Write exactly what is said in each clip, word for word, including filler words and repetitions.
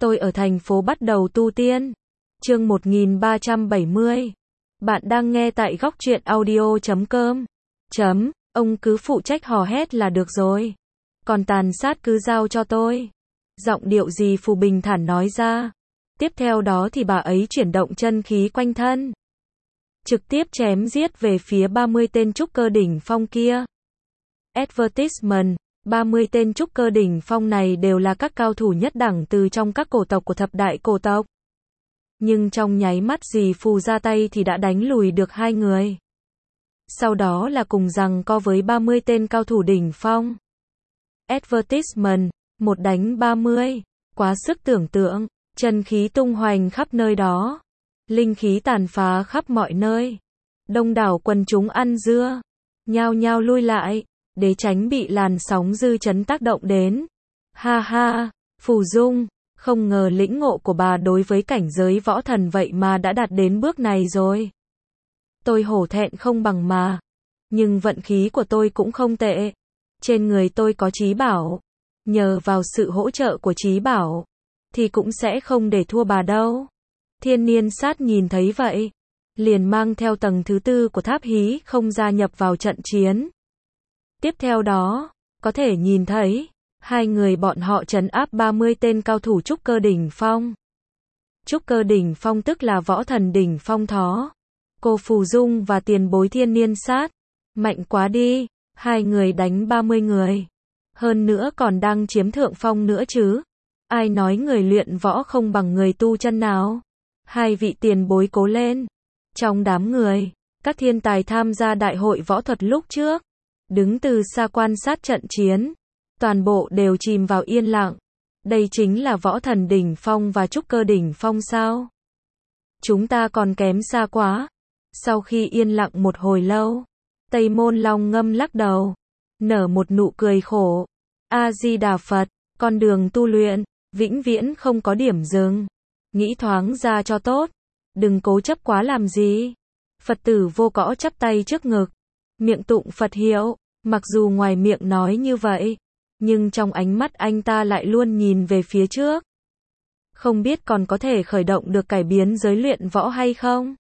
Tôi ở thành phố bắt đầu tu tiên. Chương một nghìn ba trăm bảy mươi. Bạn đang nghe tại góc truyện audio chấm com. Chấm, ông cứ phụ trách hò hét là được rồi. Còn tàn sát cứ giao cho tôi. Giọng điệu gì Phù bình thản nói ra. Tiếp theo đó thì bà ấy chuyển động chân khí quanh thân. Trực tiếp chém giết về phía ba mươi tên trúc cơ đỉnh phong kia. Advertisement. ba mươi tên trúc cơ đỉnh phong này đều là các cao thủ nhất đẳng từ trong các cổ tộc của thập đại cổ tộc. Nhưng trong nháy mắt dì Phù ra tay thì đã đánh lùi được hai người. Sau đó là cùng giằng co với ba mươi tên cao thủ đỉnh phong. Advertisement, một đánh ba mươi, quá sức tưởng tượng, chân khí tung hoành khắp nơi đó. Linh khí tàn phá khắp mọi nơi. Đông đảo quần chúng ăn dưa, nhao nhao lui lại, để tránh bị làn sóng dư chấn tác động đến. Ha ha, Phù Dung, không ngờ lĩnh ngộ của bà đối với cảnh giới võ thần vậy mà đã đạt đến bước này rồi. Tôi hổ thẹn không bằng mà. Nhưng vận khí của tôi cũng không tệ. Trên người tôi có trí bảo. Nhờ vào sự hỗ trợ của trí bảo, thì cũng sẽ không để thua bà đâu. Thiên Niên Sát nhìn thấy vậy, liền mang theo tầng thứ tư của tháp hí không gia nhập vào trận chiến. Tiếp theo đó, có thể nhìn thấy, hai người bọn họ trấn áp ba mươi tên cao thủ trúc cơ đỉnh phong. Trúc cơ đỉnh phong tức là võ thần đỉnh phong thó. Cô Phù Dung và tiền bối Thiên Niên Sát. Mạnh quá đi, hai người đánh ba mươi người. Hơn nữa còn đang chiếm thượng phong nữa chứ. Ai nói người luyện võ không bằng người tu chân nào. Hai vị tiền bối cố lên. Trong đám người, các thiên tài tham gia đại hội võ thuật lúc trước, đứng từ xa quan sát trận chiến, toàn bộ đều chìm vào yên lặng. Đây chính là võ thần đỉnh phong và trúc cơ đỉnh phong sao? Chúng ta còn kém xa quá. Sau khi yên lặng một hồi lâu, Tây Môn Long ngâm lắc đầu, nở một nụ cười khổ. A-di-đà Phật, con đường tu luyện, vĩnh viễn không có điểm dừng. Nghĩ thoáng ra cho tốt, đừng cố chấp quá làm gì. Phật tử Vô Cõ chắp tay trước ngực, miệng tụng Phật hiệu. Mặc dù ngoài miệng nói như vậy, nhưng trong ánh mắt anh ta lại luôn nhìn về phía trước. Không biết còn có thể khởi động được cải biến giới luyện võ hay không?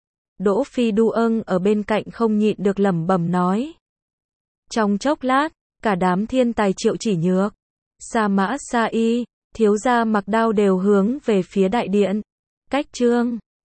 Đỗ Phi Đu âng ở bên cạnh không nhịn được lẩm bẩm nói. Trong chốc lát, cả đám thiên tài Triệu Chỉ Nhược, Sa Mã Sa Y, thiếu gia Mặc Đao đều hướng về phía đại điện. Cách chương